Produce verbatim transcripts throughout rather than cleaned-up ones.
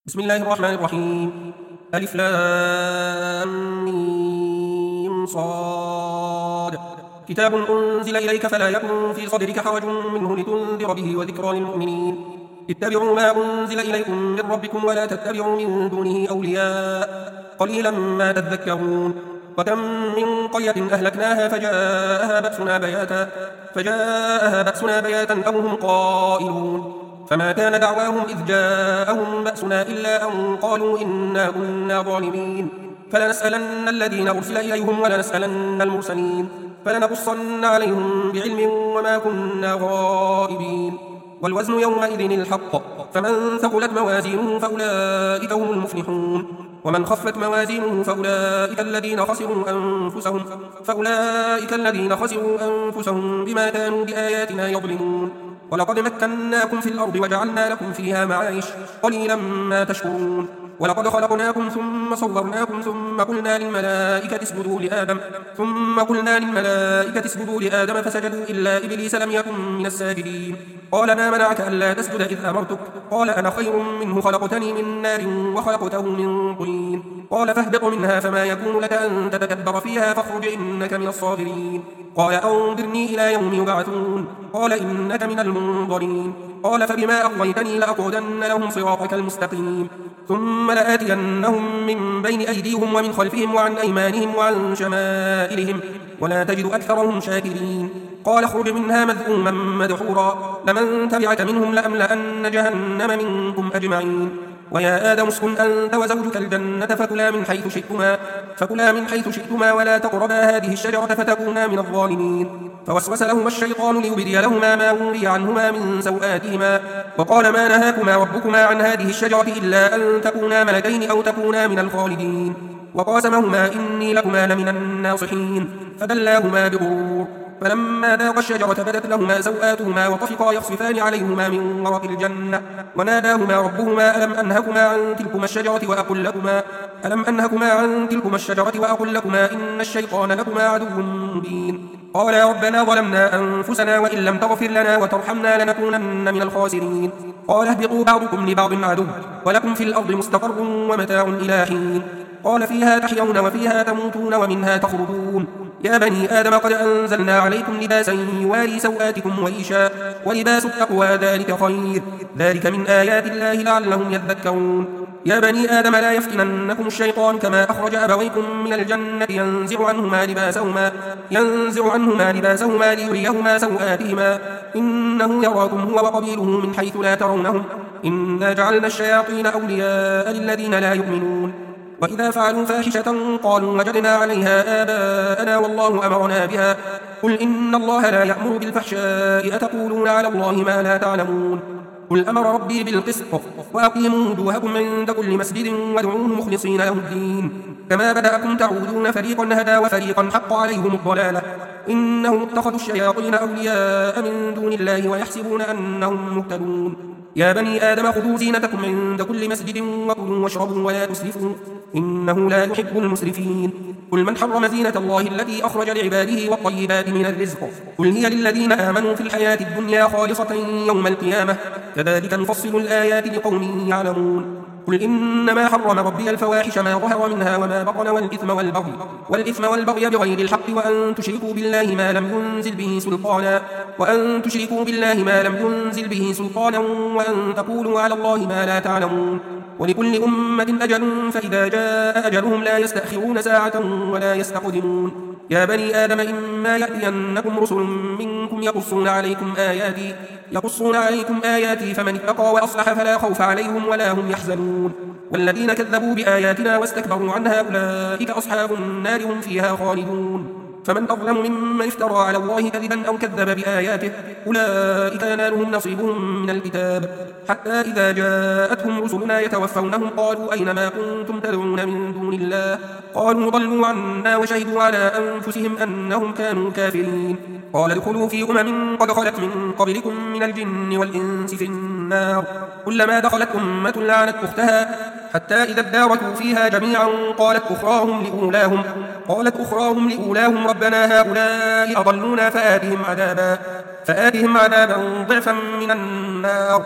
بسم الله الرحمن الرحيم. ألف لام ميم صاد. كتاب أنزل إليك فلا يكن في صدرك حرج منه لتنذر به وذكرى للمؤمنين. اتبعوا ما أنزل إليكم من ربكم ولا تتبعوا من دونه أولياء قليلا ما تذكرون. وكم من قرية أهلكناها فجاءها بأسنا بياتا فجاءها بأسنا بياتا أو هم قائلون. فما كان دعواهم إذ جاءهم بأسنا إلا أن قالوا إنا كنا ظالمين. فلنسألن الذين أرسل إليهم ولنسألن المرسلين فلنقصن عليهم بعلم وما كنا غائبين. والوزن يومئذ الحق فمن ثقلت موازينه فأولئك هم المفلحون ومن خفت موازينه فأولئك الذين خسروا أنفسهم فأولئك الذين خسروا أنفسهم بما كانوا بآياتنا يظلمون. ولقد مكناكم في الأرض وجعلنا لكم فيها معايش قليلا ما تشكرون. ولقد خلقناكم ثم صورناكم ثم قلنا للملائكة اسجدوا لآدم ثم قلنا للملائكة اسجدوا لآدم فسجدوا إلا إبليس لم يكن من الساجدين. قال ما منعك ألا تسجد إذ أمرتك؟ قال أنا خير منه خلقتني من نار وخلقته من طين. قال فاهبط منها فما يكون لك أن تتكبر فيها فاخرج إنك من الصاغرين. قال أنظرني إلى يوم يبعثون. قال إنك من المنظرين. قال فبما أغويتني لأقعدن لهم صراطك المستقيم ثم لآتينهم من بين أيديهم ومن خلفهم وعن أيمانهم وعن شمائلهم ولا تجد أكثرهم شاكرين. قال اخرج منها مذءوما مدحورا لمن تبعك منهم لأملأن جهنم منكم أجمعين. ويا آدم اسكن أنت وزوجك الجنة فكلا من حيث شئتما فكلا من حيث شئتما ولا تقربا هذه الشجرة فتكونا من الظالمين. فوسوس لهما الشيطان ليبدي لهما ما وري عنهما من سوآتهما وقال ما نهاكما ربكما عن هذه الشجرة إلا أن تكونا ملكين أو تكونا من الخالدين. وقاسمهما إني لكما لمن الناصحين فدلاهما بغرور. فلما ذاقا الشجرة بدت لهما سوآتهما وطفقا يخصفان عليهما من ورق الجنة وناداهما ربهما ألم أنهكما عن تلكما الشجرة وأقل لكما ألم أنهكما عن تلكما الشجرة وأقل لكما إن الشيطان لكما عدو مبين. قالا ربنا ظلمنا أنفسنا وإن لم تغفر لنا وترحمنا لنكونن من الخاسرين. قال اهبطوا بعضكم لبعض عدو ولكم في الأرض مستقر ومتاع إلى حين. قال فيها تحيون وفيها تموتون ومنها تخرجون. يا بني آدم قد أنزلنا عليكم لباسا يواري سوآتكم وريشا ولباس التقوى ذلك خير ذلك من آيات الله لعلهم يذكرون. يا بني آدم لا يفتننكم الشيطان كما أخرج أبويكم من الجنة ينزع عنهما لباسهما ينزع عنهما لباسهما ليريهما سوآتهما إنه يراكم هو وقبيله من حيث لا ترونهم إنا جعلنا الشياطين أولياء للذين لا يؤمنون. وإذا فعلوا فاحشة قالوا وجدنا عليها آباءنا والله أمرنا بها قل إن الله لا يأمر بالفحشاء أتقولون على الله ما لا تعلمون. قل أمر ربي بالقسط وأقيموا وجوهكم عند كل مسجد وادعوه مخلصين له الدين كما بدأكم تعودون فريقا هدى وفريقا حق عليهم الضلالة إنهم اتخذوا الشياطين أولياء من دون الله ويحسبون أنهم مهتدون. يا بني آدم خذوا زينتكم عند كل مسجد وكلوا واشربوا ولا تسرفوا إنه لا يحب المسرفين. قل من حرم زينة الله التي أخرج لعباده والطيبات من الرزق قل هي للذين آمنوا في الحياة الدنيا خالصة يوم القيامة كذلك نفصل الآيات لقوم يعلمون. قل إنما حرم ربي الفواحش ما ظهر منها وما بطن والإثم والبغي والإثم والبغي بغير الحق وأن تشركوا بالله ما لم ينزل به سلطانا وأن تشركوا بالله ما لم ينزل به سلطانا وأن تقولوا على الله ما لا تعلمون. ولكل أمة أجل فإذا جاء أجلهم لا يستأخرون ساعة ولا يستقدمون. يا بني آدم إما يأتينكم رسل منكم يقصون عليكم آياتي يقصون عليكم آياتي فمن اتقى وأصلح فلا خوف عليهم ولا هم يحزنون. والذين كذبوا بآياتنا واستكبروا عنها أولئك أصحاب النار هم فيها خالدون. فمن أظلم ممن افترى على الله كذبا أو كذب بآياته أولئك ينالهم نصيبهم من الكتاب حتى إذا جاءتهم رسلنا يتوفونهم قالوا أين ما كنتم تدعون من دون الله قالوا ضلوا عنا وشهدوا على أنفسهم أنهم كانوا كافرين. قال ادخلوا في أمم قد خلت من قبلكم من الجن والإنس في النار كلما دخلت أمة لعنت أختها حتى إذا اداركوا فيها جميعا قالت أخراهم لأولاهم قالت أخراهم لأولاهم ربنا هؤلاء أضلونا فآتهم عذابا فآتهم عذابا ضعفا من النار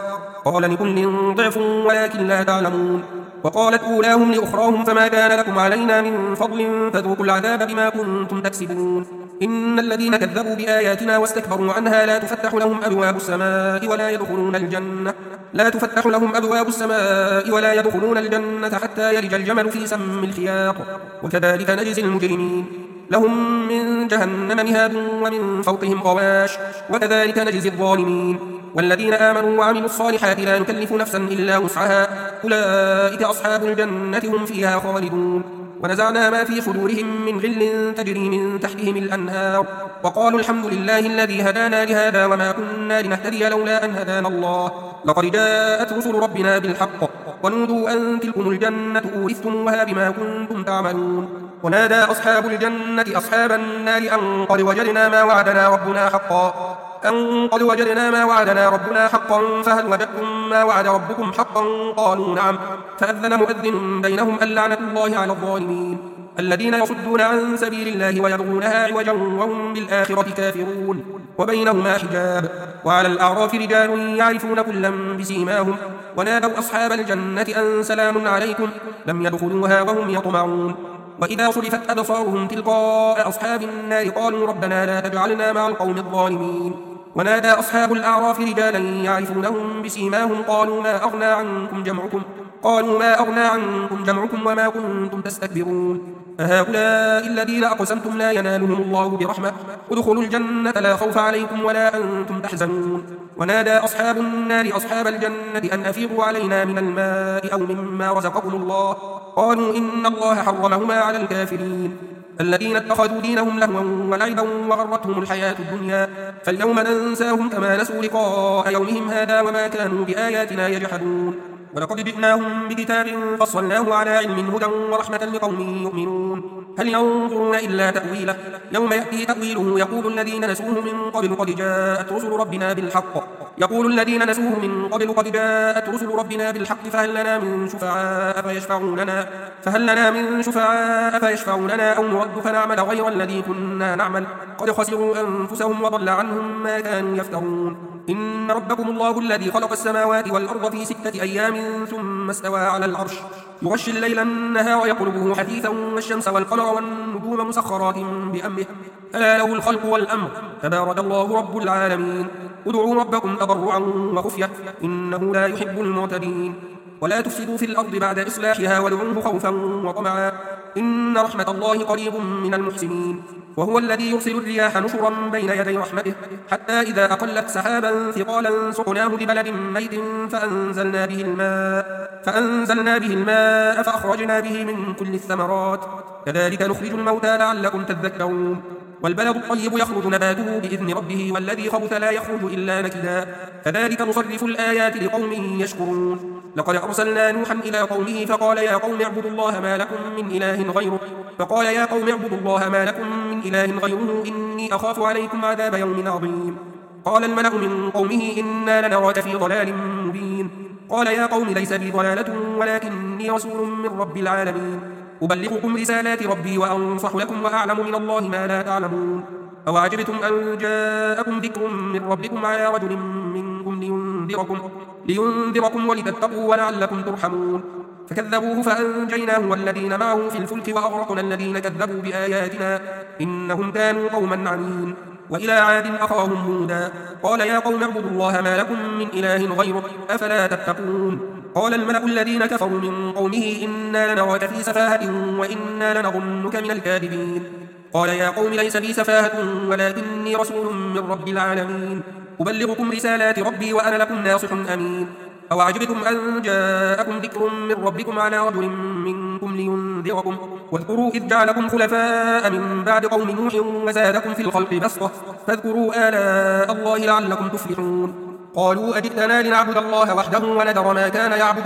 قال لكل ضعف ولكن لا تعلمون. وقالت أولاهم لأخراهم فما كان لكم علينا من فضل فذوقوا العذاب بما كنتم تكسبون. إن الذين كذبوا بآياتنا واستكبروا عنها لا تفتح لهم أبواب السماء ولا يدخلون الجنة لا تفتح لهم أبواب السماء ولا يدخلون الجنة حتى يلج الجمل في سم الخياط وكذلك نجزي المجرمين. لهم من جهنم مهاد ومن فوقهم غواش وكذلك نجزي الظالمين. والذين آمنوا وعملوا الصالحات لا نكلف نفسا إلا وسعها أولئك أصحاب الجنة هم فيها خالدون. ونزعنا ما في صدورهم من غل تجري من تحتهم الأنهار وقالوا الحمد لله الذي هدانا لهذا وما كنا لنهتدي لولا أن هدانا الله لقد جاءت رسل ربنا بالحق ونودوا أن تلكم الجنة أورثتموها بما كنتم تعملون. ونادى أصحاب الجنة أصحاب النار أن قد وجدنا ما وعدنا ربنا حقا أن قد وجدنا ما وعدنا ربنا حقا فهل وجدتم ما وعد ربكم حقا قالوا نعم فأذن مؤذن بينهم اللعنة الله على الظالمين الذين يصدون عن سبيل الله ويبغونها عوجا وهم بالآخرة كافرون وبينهما حجاب. وعلى الأعراف رجال يعرفون كلا بسيماهم ونادوا أصحاب الجنة أن سلام عليكم لم يدخلوها وهم يطمعون. وإذا صرفت أبصارهم تلقاء أصحاب النار قالوا ربنا لا تجعلنا مع القوم الظالمين. ونادى أصحاب الأعراف رجالا يعرفونهم بسيماهم قالوا ما أغنى عنكم جمعكم قالوا ما أغنى عنكم جمعكم وما كنتم تستكبرون أهؤلاء الذين أقسمتم لا ينالهم الله برحمة ادخلوا الجنة لا خوف عليكم ولا أنتم تحزنون. ونادى أصحاب النار أصحاب الجنة أن أفيضوا علينا من الماء أو مما رزقكم الله قالوا إن الله حرمهما على الكافرين الذين اتخذوا دينهم لهوا ولعبا وغرتهم الحياة الدنيا فاليوم ننساهم كما نسوا لقاء يومهم هذا وما كانوا بآياتنا يجحدون. ولقد جئناهم بكتاب فصلناه على علم هدى ورحمة لقوم يؤمنون هل ينظرون إلا تأويله يوم يأتي تأويله يقول الذين نسوه من قبل قد جاءت رسل ربنا بالحق يقول الذين نسوه من قبل قد جاءت رسل ربنا بالحق فهل لنا من شفعاء فيشفعوا لنا فهل لنا من شفعاء فيشفعوا لنا أو نرد فنعمل غير الذي كنا نعمل قد خسروا أنفسهم وضل عنهم ما كانوا يفترون. إن ربكم الله الذي خلق السماوات والأرض في ستة أيام ثم استوى على العرش يغشي الليل النهار يطلبه حثيثا والشمس والقمر والنجوم مسخرات بأمره ألا له الخلق والأمر تبارك الله رب العالمين. ادعوا ربكم تضرعا وخفية إنه لا يحب المعتدين. ولا تفسدوا في الأرض بعد إصلاحها وادعوه خوفا وطمعا إن رحمة الله قريب من المحسنين. وهو الذي يرسل الرياح نشرا بين يدي رحمته حتى إذا أقلت سحابا ثقالا سقناه لبلد ميت فأنزلنا به الماء فأنزلنا به الماء فأخرجنا به من كل الثمرات كذلك نخرج الموتى لعلكم تذكرون. والبلد الطيب يخرج نباته بإذن ربه والذي خبث لا يخرج إلا نكدا كذلك نصرف الآيات لقوم يشكرون. لقد أرسلنا نوحا إلى قومه فقال يا قوم اعبدوا الله ما لكم من إله غيره فقال يا قوم اعبدوا الله ما لكم من إله غيره إني أخاف عليكم عذاب يوم عظيم. قال الملأ من قومه إنا لنراك في ضلال مبين قال يا قوم ليس بي ضلالة ولكني رسول من رب العالمين أبلغكم رسالات ربي وأنصح لكم وأعلم من الله ما لا تعلمون. أوعجبتم أن جاءكم ذكر من ربكم على رجل منكم لينذركم, لينذركم ولتتقوا ولعلكم ترحمون فكذبوه فأنجيناه والذين معه في الفلك وأغرقنا الذين كذبوا بآياتنا إنهم كانوا قوما عمين. وإلى عاد أخاهم هودا قال يا قوم اعبدوا الله ما لكم من إله غيره أفلا تتقون. قال الملأ الذين كفروا من قومه إنا لنراك في سفاهة وإنا لنظنك من الكاذبين. قال يا قوم ليس بي سفاهة ولكني رسول من رب العالمين أبلغكم رسالات ربي وأنا لكم ناصح أمين. أوعجبتم أن جاءكم ذكر من ربكم على رجل منكم لينذركم واذكروا إذ جعلكم خلفاء من بعد قوم نوح وزادكم في الخلق بسطة فاذكروا آلاء الله لعلكم تفلحون. قالوا أجئتنا لنعبد الله وحده ونذر ما كان يعبد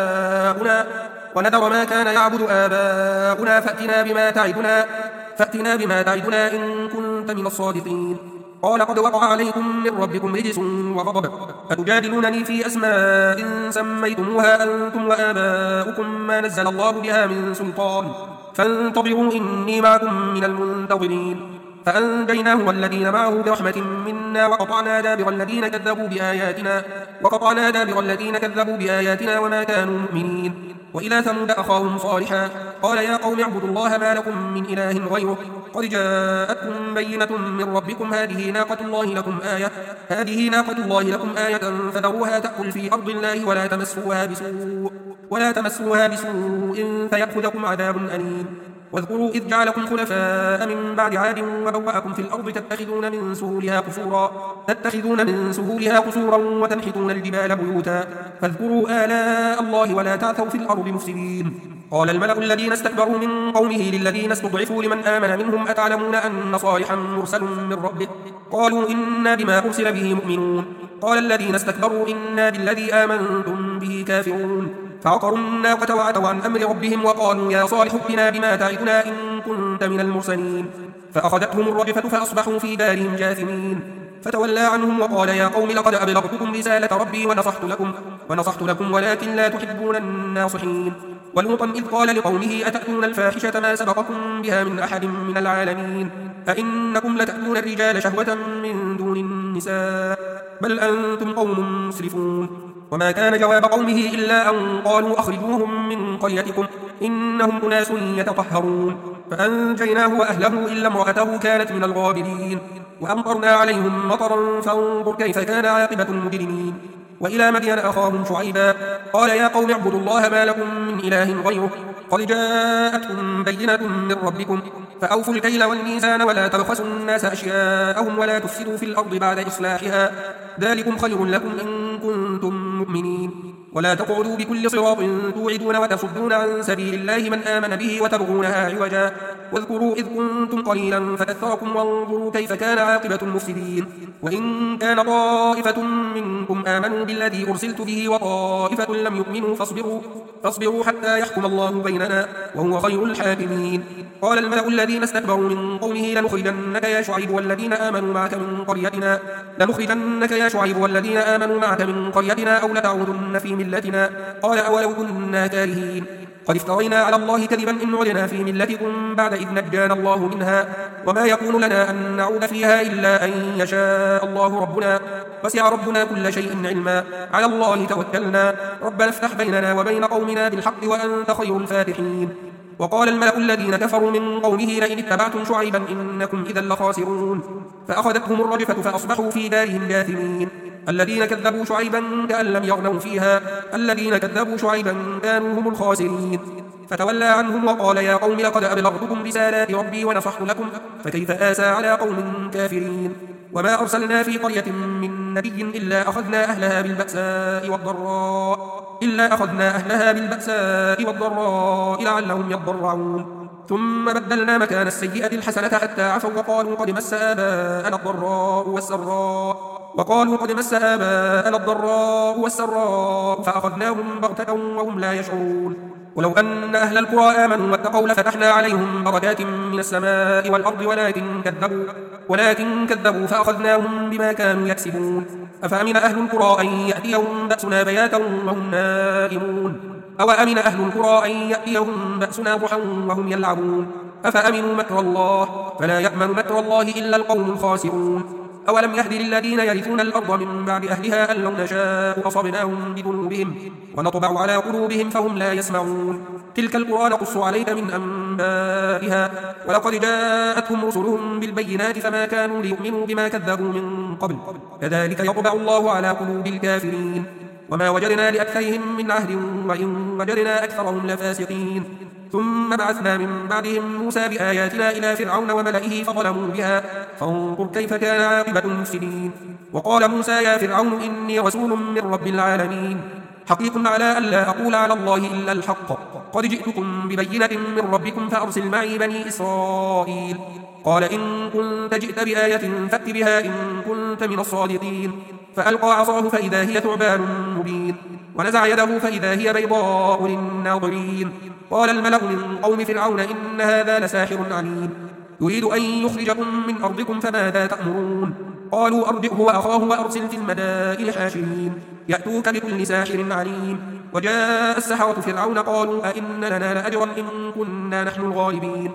آباؤنا ونذر ما كان يعبد آباؤنا فأتنا بما تعدنا فأتنا بما تعدنا إن كنت من الصادقين. قال قد وقع عليكم من ربكم رجس وغضب أتجادلونني في أسماء سميتموها أنتم وآباؤكم ما نزل الله بها من سلطان فانتظروا إني معكم من المنتظرين. فأنجيناه والذين معه برحمة منا وقطعنا دابر الذين كذبوا بآياتنا وقطعنا دابر الذين كذبوا بآياتنا وما كانوا مؤمنين. وإلى ثمود أخاهم صالحا قال يا قوم اعبدوا الله ما لكم من إله غيره قد جاءتكم بينة من ربكم هذه ناقة الله لكم آية هذه ناقة الله لكم آية فذروها تأكل في أرض الله ولا تمسوها بسوء ولا تمسوها بسوء فيأخذكم عذاب أليم. واذكروا إذ جعلكم خلفاء من بعد عاد وبوأكم في الأرض تتخذون من سهولها قصورا تتخذون من سهولها قصورا وتنحتون الجبال بيوتا فاذكروا آلاء الله ولا تعثوا في الأرض مفسدين. قال الملأ الذين استكبروا من قومه للذين استضعفوا لمن آمن منهم أتعلمون أن صالحا مرسل من ربه قالوا إنا بما أرسل به مؤمنون. قال الذين استكبروا إنا بالذي آمنتم به كافرون. فعقروا الناقة وعتوا عن أمر ربهم وقالوا يا صالح ائتنا بما تعدنا إن كنت من المرسلين. فأخذتهم الرجفة فأصبحوا في دارهم جاثمين. فتولى عنهم وقال يا قوم لقد أبلغتكم رسالة ربي ونصحت لكم, ونصحت لكم ولكن لا تحبون الناصحين. ولوطا إذ قال لقومه أتأتون الفاحشة ما سبقكم بها من أحد من العالمين أئنكم لتأتون الرجال شهوة من دون النساء بل أنتم قوم مسرفون. وما كان جواب قومه إلا أن قالوا أخرجوهم من قريتكم إنهم أناس يتطهرون. فأنجيناه وأهله إلا امرأته كانت من الغابرين. وأمطرنا عليهم مطرا فانظر كيف كان عاقبة المجرمين. وإلى مدين أخاهم شعيبا قال يا قوم اعبدوا الله ما لكم من إله غيره قد جاءتكم بينة من ربكم فأوفوا الكيل والميزان ولا تبخسوا الناس أشياءهم ولا تفسدوا في الأرض بعد إصلاحها ذلكم خير لكم إن كنتم مؤمنين. ولا تقعدوا بكل صراط توعدون وتصدون عن سبيل الله من آمن به وتبغونها عوجا واذكروا إذ كنتم قليلا فكثركم وانظروا كيف كان عاقبة المفسدين. وإن كان طائفة منكم آمنوا بالذي أرسلت به وطائفة لم يؤمنوا فاصبروا, فاصبروا حتى يحكم الله بيننا وهو خير الحاكمين. قال الملأ الذين استكبروا من قومه لنخرجنك يا شعيب والذين آمنوا معك من قريتنا لنخرجنك يا شعيب والذين آمنوا معك من قريتنا أو لتعودن في ملتنا قال أولو كنا كارهين. قد افترينا على الله كذبا إن عدنا في ملتكم بعد إذ نجانا الله منها وما يكون لنا أن نعود فيها إلا أن يشاء الله ربنا وسع ربنا كل شيء علما على الله توكلنا ربنا افتح بيننا وبين قومنا بالحق وأنت خير الفاتحين. وقال الملأ الذين كفروا من قومه لئن اتبعتم شعيبا إنكم إذا لخاسرون. فأخذتهم الرجفة فأصبحوا في دارهم جاثمين. الذين كذبوا شعيبا كأن لم يغنوا فيها الذين كذبوا شعيبا كانوا هم الخاسرين. فتولى عنهم وقال يا قوم لقد أبلغتكم رسالات ربي ونصحت لكم فكيف آسى على قوم كافرين. وما أرسلنا في قرية من نبي إلا أخذنا أهلها بالبأساء والضراء إلا أخذنا أهلها بالبأساء والضراء لعلهم يضرعون ثم بدلنا مكان السيئة الحسنة حتى عفوا وقالوا قد مس آباءنا الضراء والسراء وقالوا قد مس آباءنا الضراء والسراء فأخذناهم بغتة وهم لا يشعرون. ولو أن أهل القرى آمنوا واتقوا لفتحنا عليهم بركات من السماء والأرض ولكن كذبوا ولكن كذبوا فأخذناهم بما كانوا يكسبون. أفأمن أهل القرى أن يأتيهم بأسنا بياتا وهم نائمون أو أمن أهل القرى أن يأتيهم بأسنا ضحى وهم يلعبون أفأمنوا مكر الله فلا يأمن مكر الله إلا القوم الخاسرون. أولم يهد للذين يرثون الأرض من بعد أهلها أن لو نشاء أصبناهم بذنوبهم ونطبع على قلوبهم فهم لا يسمعون. تلك القرى نقص عليك من أنبائها ولقد جاءتهم رسلهم بالبينات فما كانوا ليؤمنوا بما كذبوا من قبل كذلك يطبع الله على قلوب الكافرين. وما وجدنا لأكثرهم من عهد وإن وجدنا أكثرهم لفاسقين. ثم بعثنا من بعدهم موسى بآياتنا إلى فرعون وملئه فظلموا بها فانظر كيف كان عاقبة المفسدين. وقال موسى يا فرعون إني رسول من رب العالمين حقيق على أن لا أقول على الله إلا الحق قد جئتكم ببينة من ربكم فأرسل معي بني إسرائيل. قال إن كنت جئت بآية فأت بها إن كنت من الصادقين. فألقى عصاه فإذا هي ثعبان مبين ونزع يده فإذا هي بيضاء للناظرين. قال الملأ من قوم فرعون إن هذا لساحر عليم يريد أن يخرجكم من أرضكم فماذا تأمرون. قالوا أرجئه وأخاه وأرسل في المدائن حاشرين يأتوك بكل ساحر عليم. وجاء السحرة فرعون قالوا أئن لنا لأجرا إن كنا نحن الغالبين.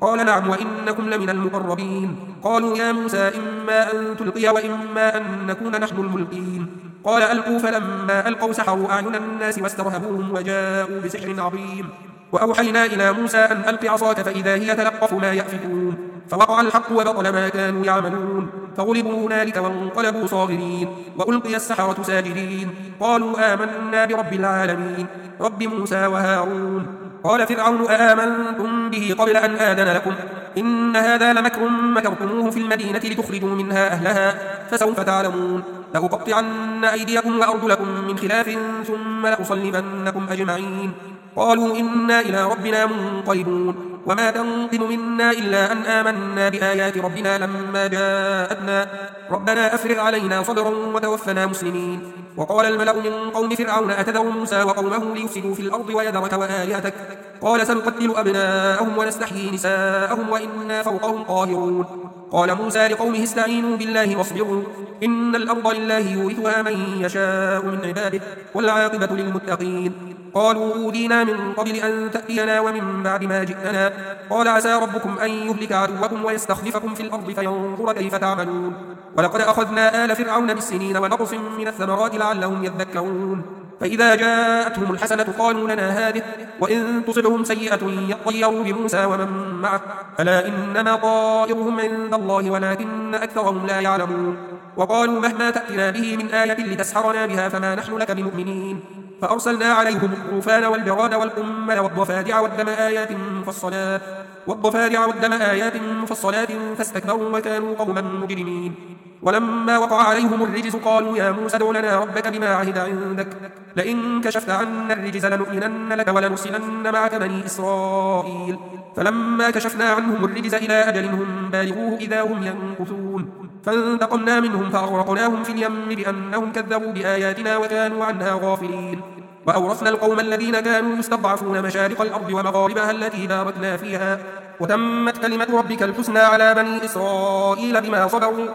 قال نعم وإنكم لمن المقربين. قالوا يا موسى إما أن تلقي وإما أن نكون نحن الملقين. قال ألقوا، فلما ألقوا سحروا أعين الناس واسترهبوهم وجاءوا بسحر عظيم. وأوحينا إلى موسى أن ألق عصاك فإذا هي تلقف ما يأفكون، فوقع الحق وبطل ما كانوا يعملون، فغلبوا هنالك وانقلبوا صاغرين، وألقي السحرة ساجدين، قالوا آمنا برب العالمين رب موسى وهارون. قال فرعون أآمنتم به قبل أن آذن لكم إن هذا لمكر مكرتموه في المدينة لتخرجوا منها أهلها فسوف تعلمون. لأقطعن أيديكم وأرجلكم من خلاف ثم لأصلبنكم أجمعين. قالوا إنا إلى ربنا منقلبون. وما تنقم منا إلا أن آمنا بآيات ربنا لما جاءتنا ربنا أفرغ علينا صبرا وتوفنا مسلمين. وقال الملأ من قوم فرعون أتذر موسى وقومه ليفسدوا في الأرض ويذرك وآلهتك قال سنقتل أبناءهم ونستحيي نساءهم وإنا فوقهم قاهرون. قال موسى لقومه استعينوا بالله واصبروا إن الأرض لله يورثها من يشاء من عباده والعاقبة للمتقين. قالوا أوذينا من قبل أن تأتينا ومن بعد ما جئتنا قال عسى ربكم أن يهلك عدوكم ويستخلفكم في الأرض فينظر كيف تعملون. ولقد أخذنا آل فرعون بالسنين ونقص من الثمرات لعلهم يذكرون. فإذا جاءتهم الحسنة قالوا لنا هذه وإن تصبهم سيئة يطيروا بموسى ومن معه ألا إنما طائرهم عند الله ولكن أكثرهم لا يعلمون. وقالوا مهما تأتنا به من آية لتسحرنا بها فما نحن لك بمؤمنين. فأرسلنا عليهم الطوفان والجراد والقمل والضفادع والدم آيات مفصلات والضفادع والدم آيات مفصلات فاستكبروا وكانوا قوما مجرمين. ولما وقع عليهم الرجس قالوا يا موسى ادع لنا ربك بما عهد عندك لئن كشفت عنا الرجس لنؤمنن لك ولنرسلن معك بني إسرائيل. فلما كشفنا عنهم الرجس إلى أجل هم بالغوه إذا هم ينكثون فانتقمنا منهم فأغرقناهم في اليم بأنهم كذبوا بآياتنا وكانوا عنها غافلين. وأورثنا القوم الذين كانوا يستضعفون مشارق الأرض ومغاربها التي باركنا فيها وتمت كلمة ربك الحسنى على بني إسرائيل بما صبروا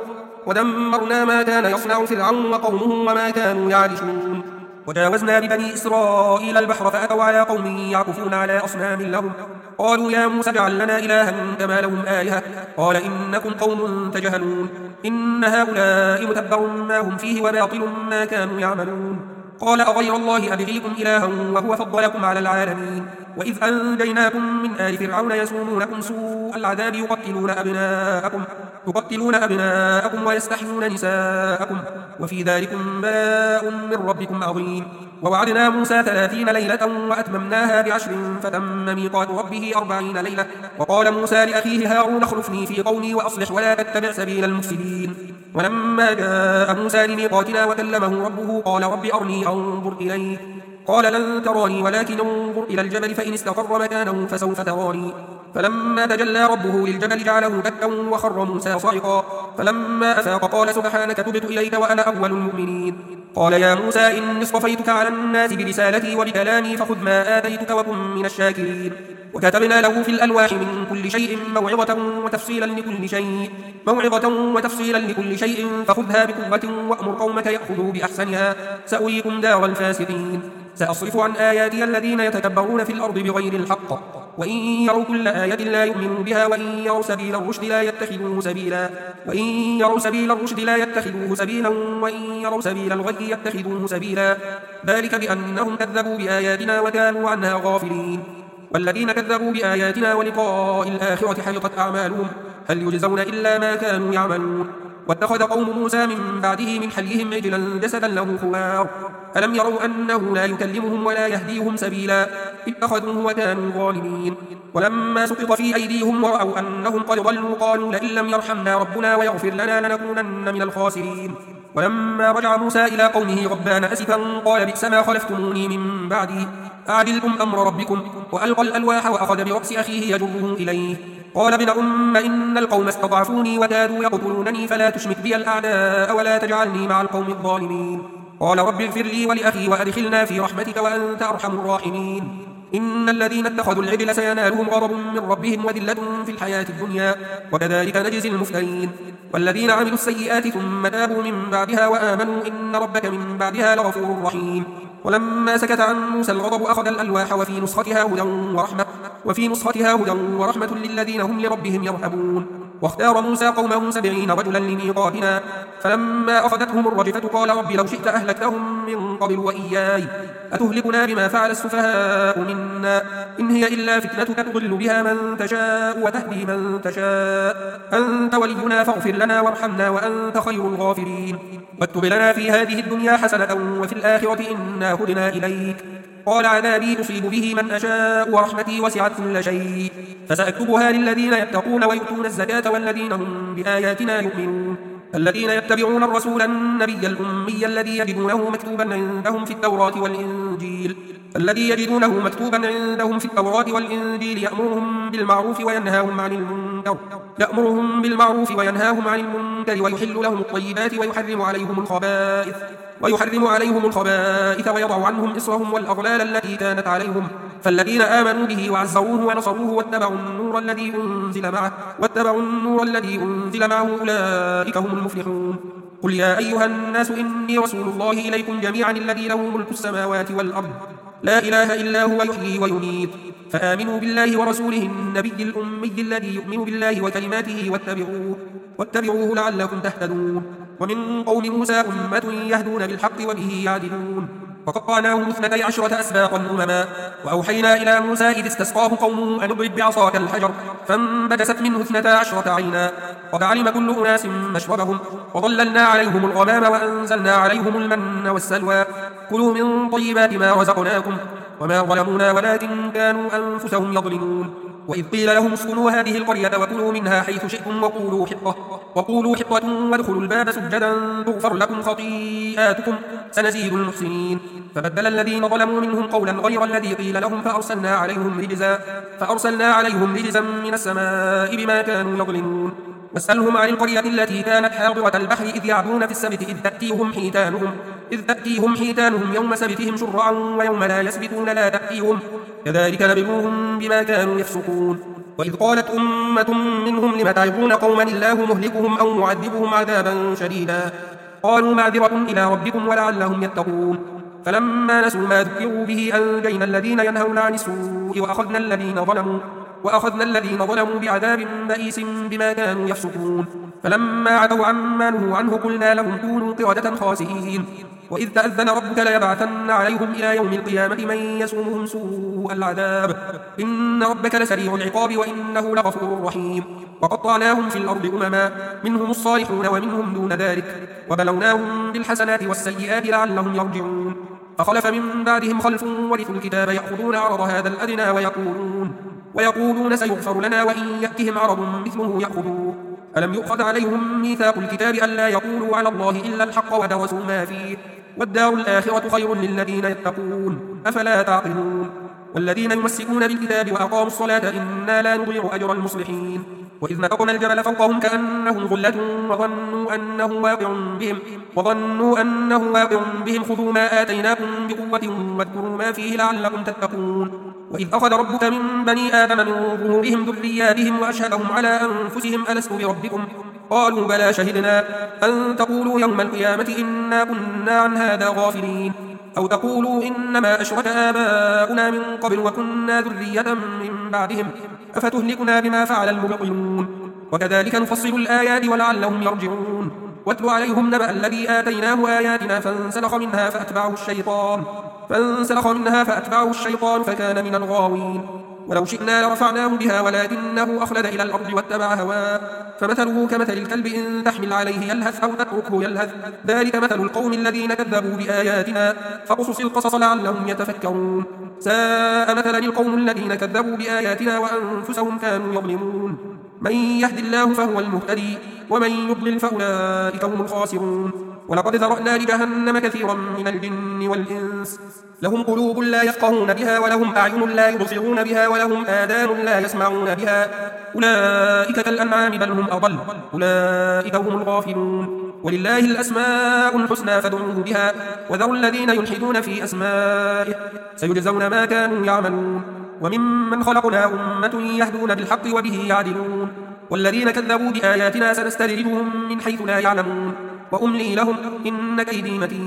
ودمرنا ما كان يصنع فرعون وقومه وما كانوا يعرشون. وجاوزنا ببني إسرائيل البحر فأتوا على قوم يعكفون على أصنام لهم قالوا يا موسى اجعل لنا إلها كما لهم آلهة قال إنكم قوم تجهلون إن هؤلاء متبر ما هم فيه وباطل ما كانوا يعملون. قال أغير الله أبغيكم إلها وهو فضلكم على العالمين وإذ أنجيناكم من آل فرعون يسومونكم سوء العذاب يقتلون أبناءكم يقتلون أبناءكم ويستحيون نساءكم وفي ذلكم بلاء من ربكم عظيم. ووعدنا موسى ثلاثين ليلة وأتممناها بعشر فتم ميقات ربه أربعين ليلة. وقال موسى لأخيه هارون اخلفني في قومي وأصلح ولا تتبع سبيل المفسدين. ولما جاء موسى لميقاتنا وكلمه ربه قال رب أرني أنظر إليك قال لن تراني ولكن انظر إلى الجبل فإن استقر مكانه فسوف تراني. فلما تجلى ربه للجبل جعله دكا وخر موسى صعقا فلما أفاق قال سبحانك تبت إليك وأنا أول المؤمنين. قال يا موسى إني اصطفيتك على الناس برسالتي وبكلامي فخذ ما آتيتك وكن من الشاكرين. وكتبنا له في الألواح من كل شيء موعظة وتفصيلا لكل شيء موعظة وتفصيلا لكل شيء فخذها بقوة وأمر قومك يأخذوا بأحسنها سأريكم دار الفاسقين. سأصرف عن آياتي الذين يتكبرون في الأرض بغير الحق وإن يروا كل آية لا يؤمنوا بها وإن يروا سبيل الرشد لا يتخذوه سبيلا وإن يروا سبيل الرشد لا يتخذوه سبيلا وإن يروا سبيل الغي يتخذوه سبيلا ذلك بأنهم كذبوا بآياتنا وكانوا عنها غافلين. والذين كذبوا بآياتنا ولقاء الآخرة حبطت أعمالهم هل يجزون إلا ما كانوا يعملون. واتخذ قوم موسى من بعده من حليهم عجلا جسدا له خوار ألم يروا أنه لا يكلمهم ولا يهديهم سبيلا اتخذوه وكانوا ظالمين. ولما سقط في أيديهم ورأوا أنهم قد ضلوا قالوا لئن لم يرحمنا ربنا ويغفر لنا لنكونن من الخاسرين. ولما رجع موسى إلى قومه غضبان أسفا قال بئس ما خلفتموني من بعدي أعدلتم أمر ربكم وألقى الألواح وأخذ برأس أخيه يجره إليه قال ابن أم إن القوم استضعفوني وكادوا يقتلونني فلا تشمت بي الأعداء ولا تجعلني مع القوم الظالمين. قال رب اغفر لي ولأخي وأدخلنا في رحمتك وأنت أرحم الراحمين. إن الذين اتخذوا العجل سينالهم غضب من ربهم وذلة في الحياة الدنيا وكذلك نجزي المفترين. والذين عملوا السيئات ثم تابوا من بعدها وآمنوا إن ربك من بعدها لغفور رحيم. ولما سكت عن موسى الغضب أخذ الألواح وفي نسختها هدى ورحمة وفي نسختها هدى ورحمة للذين هم لربهم يرهبون. واختار موسى قومه سبعين رجلا لميقاتنا فلما أخذتهم الرجفة قال رب لو شئت أهلكتهم من قبل وإياي أتهلكنا بما فعل السفهاء منا إن هي إلا فتنتك تضل بها من تشاء وتهدي من تشاء أنت ولينا فاغفر لنا وارحمنا وأنت خير الغافرين واكتب لنا في هذه الدنيا حسنة وفي الآخرة إنا هدنا إليك قال عذابي أصيب به من أشاء ورحمتي وسعت كل شيء فسأكتبها للذين يتقون ويؤتون الزكاة والذين هم بآياتنا يؤمنون الذين يتبعون الرسول النبي الأمي الذي يجدونه مكتوبا عندهم في التوراة والإنجيل الذي يجدونه مكتوبا عندهم في التوراة والإنجيل يأمرهم بالمعروف وينهاهم عن المنكر يأمرهم بالمعروف وينهاهم عن المنكر ويحل لهم الطيبات ويحرم عليهم الخبائث ويحرم عليهم الخبائث ويضع عنهم إصرهم والأغلال التي كانت عليهم فالذين آمنوا به وعزروه ونصروه واتبعوا النور الذي أنزل معه واتبعوا النور الذي أنزل معه أولئك هم المفلحون. قل يا أيها الناس إني رسول الله إليكم جميعا الذي له ملك السماوات والأرض لا إله إلا هو يحيي ويميت فآمنوا بالله ورسوله النبي الأمي الذي يؤمن بالله وكلماته واتبعوه واتبعوه لعلكم تهتدون. ومن قوم موسى أمة يهدون بالحق وبه يعدلون وقطعناهم اثنتي عشرة أسباطا أمما وأوحينا إلى موسى إذ استسقاه قومه أن اضرب بعصاك الحجر فانبجست منه اثنتا عشرة عينا قد علم كل أناس مشربهم وظللنا عليهم الغمام وأنزلنا عليهم المن والسلوى كلوا من طيبات ما رزقناكم وما ظلمونا ولكن كانوا أنفسهم يظلمون. وإذ قيل لهم اسكنوا هذه القرية وكلوا منها حيث شئتم وقولوا حطة وقولوا حطة وادخلوا الباب سجدا تغفر لكم خطيئاتكم سنزيد المحسنين فبدل الذين ظلموا منهم قولا غير الذي قيل لهم فأرسلنا عليهم رجزا فأرسلنا عليهم رجزا من السماء بما كانوا يظلمون. واسألهم عن القرية التي كانت حاضرة البحر إذ يعدون في السبت إذ تأتيهم حيتانهم إذ تأتيهم حيتانهم يوم سبتهم شرعا ويوم لا يسبتون لا تأتيهم كذلك نبلوهم بما كانوا يفسقون. وإذ قالت أمة منهم لم تعظون قوما الله مهلكهم أو معذبهم عذابا شديدا قالوا معذرة إلى ربكم ولعلهم يتقون فلما نسوا ما ذكروا به أنجينا الذين ينهون عن السوء وأخذنا الذين ظلموا وأخذنا الذين ظلموا بعذاب بئيس بما كانوا يفسقون فلما عتوا عما نهوا عنه قلنا لهم كونوا قردة خاسئين. وإذ تأذن ربك ليبعثن عليهم إلى يوم القيامة من يسومهم سوء العذاب إن ربك لسريع العقاب وإنه لغفور رحيم. وقطعناهم في الأرض أمما منهم الصالحون ومنهم دون ذلك وبلوناهم بالحسنات والسيئات لعلهم يرجعون. فخلف من بعدهم خلف ورثوا الكتاب يأخذون عرض هذا الأدنى ويقولون ويقولون سيغفر لنا وإن يأتهم عرض مثله يأخذوه ألم يؤخذ عليهم ميثاق الكتاب ألا يقولوا على الله إلا الحق ودرسوا ما فيه والدار الآخرة خير للذين يتقون أفلا تعقلون. والذين يمسكون بالكتاب وأقاموا الصلاة إنا لا نضيع أجر المصلحين. وإذ نطقنا الجبل فوقهم كأنه ظلة وظنوا أنه واقع بهم وظنوا أنه واقع بهم خذوا ما آتيناكم بقوة واذكروا ما فيه لعلكم تتقون. وإذ أخذ ربك من بني آدم من ظهورهم ذرياتهم وأشهدهم على أنفسهم ألست بربكم قالوا بلى شهدنا أن تقولوا يوم القيامة إنا كنا عن هذا غافلين أو تقولوا إنما أشرك آباؤنا من قبل وكنا ذرية من بعدهم أفتهلكنا بما فعل المبطلون وكذلك نفصل الآيات ولعلهم يرجعون. واتل عليهم نبأ الذي آتيناه آياتنا فانسلخ منها فأتبعه الشيطان فانسلخ منها فأتبعه الشيطان فكان من الغاوين. ولو شئنا لرفعناه بها ولكنه أخلد إلى الأرض واتبع هواه فمثله كمثل الكلب إن تحمل عليه يلهث أو تتركه يلهث ذلك مثل القوم الذين كذبوا بآياتنا فقصص القصص لعلهم يتفكرون. ساء مثلا القوم الذين كذبوا بآياتنا وأنفسهم كانوا يظلمون. من يهد الله فهو المهتدي ومن يضلل فأولئك هم الخاسرون. ولقد ذرأنا لجهنم كثيرا من الجن والإنس لهم قلوب لا يفقهون بها ولهم أعين لا يبصرون بها ولهم آذان لا يسمعون بها أولئك كالأنعام بل هم أضل أولئك هم الغافلون. ولله الأسماء الحسنى فادعوه بها وذروا الذين يلحدون في أسمائه سيجزون ما كانوا يعملون. وممن خلقنا أمة يهدون بالحق وبه يعدلون والذين كذبوا بآياتنا سنستدرجهم من حيث لا يعلمون وأملي لهم إن كيدي متين.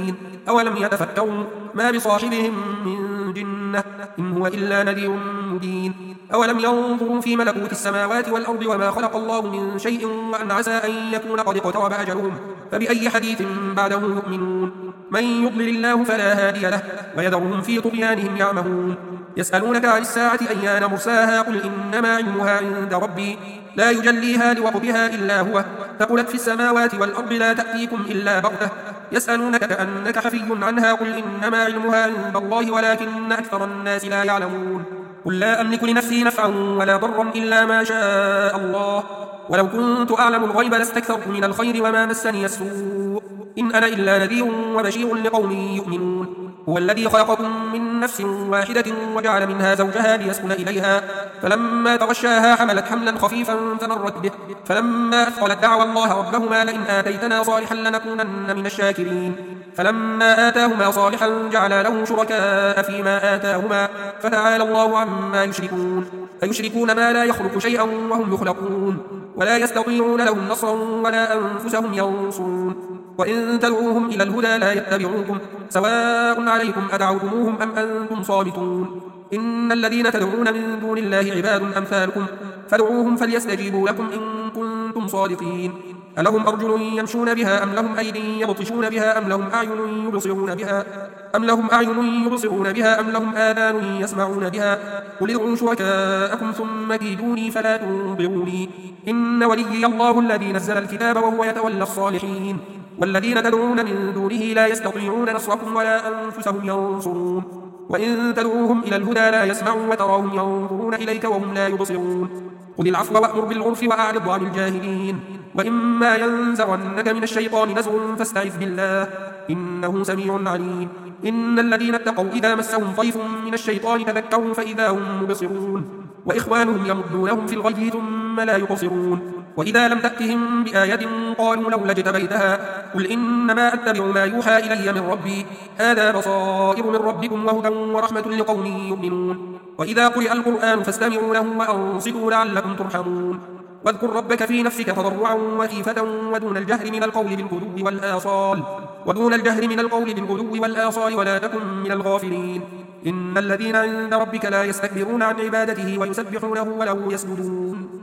أولم يتفكروا ما بصاحبهم من جنة إن هو إلا نذير مبين أولم ينظروا في ملكوت السماوات والأرض وما خلق الله من شيء وأن عسى أن يكون قد اقترب أجلهم فبأي حديث بعده يؤمنون من يضلل الله فلا هادي له ويذرهم في طغيانهم يعمهون يسألونك عن الساعة أيان مرساها قل إنما علمها عند ربي لا يجليها لوقتها إلا هو ثقلت في السماوات والأرض لا تأتيكم إلا بغتة يسألونك كأنك حفي عنها قل إنما علمها عند الله ولكن أكثر الناس لا يعلمون قل لا أملك لنفسي نفعا ولا ضرا إلا ما شاء الله ولو كنت أعلم الغيب لاستكثرت من الخير وما مسني السوء إن أنا إلا نذير وبشير لقوم يؤمنون هو الذي خلقكم من نفس واحدة وجعل منها زوجها ليسكن إليها فلما تغشاها حملت حملا خفيفا فمرت به فلما أثقلت دعوى الله ربهما لئن آتيتنا صالحا لنكونن من الشاكرين فلما آتاهما صالحا جعلا له شركاء فيما آتاهما فتعالى الله عما يشركون أيشركون ما لا يخلق شيئا وهم يخلقون ولا يستطيعون لهم نصرا ولا أنفسهم ينصرون وإن تدعوهم إلى الهدى لا يتبعوكم سواء عليكم أدعوتموهم أم أنتم صامتون إن الذين تدعون من دون الله عباد أمثالكم فادعوهم فليستجيبوا لكم إن كنتم صادقين ألهم أرجل يمشون بها أم لهم أيدي يبطشون بها أم لهم أعين يبصرون بها أم لهم أعين يبصرون بها أم لهم آذان يسمعون بها قل ادعوا شركاءكم ثم كيدوني فلا تنظروني إن وليي الله الذي نزل الكتاب وهو يتولى الصالحين والذين تدعون من دونه لا يستطيعون نصركم ولا أنفسهم ينصرون وإن تدعوهم إلى الهدى لا يسمعوا وتراهم ينظرون إليك وهم لا يبصرون خذ العفو وأمر بالعرف وأعرض عن الجاهلين وإما ينزغنك من الشيطان نزغ فاستعذ بالله إنه سميع عليم إن الذين اتقوا إذا مسهم طيف من الشيطان تذكروا فإذا هم مبصرون وإخوانهم يمدونهم في الغي ثم لا يقصرون وإذا لم تأتهم بآية قالوا لولا اجتبيتها قل إنما أتبع ما يوحى إلي من ربي هذا بصائر من ربكم وهدى ورحمة لقوم يؤمنون وإذا قرئ القرآن فاستمعوا له وأنصتوا لعلكم ترحمون واذكر ربك في نفسك تضرعا وخيفة ودون الجهر من القول بالغدو والآصال ودون الجهر من القول بالغدو والآصال ولا تكن من الغافلين إن الذين عند ربك لا يستكبرون عن عبادته ويسبحونه وله يسجدون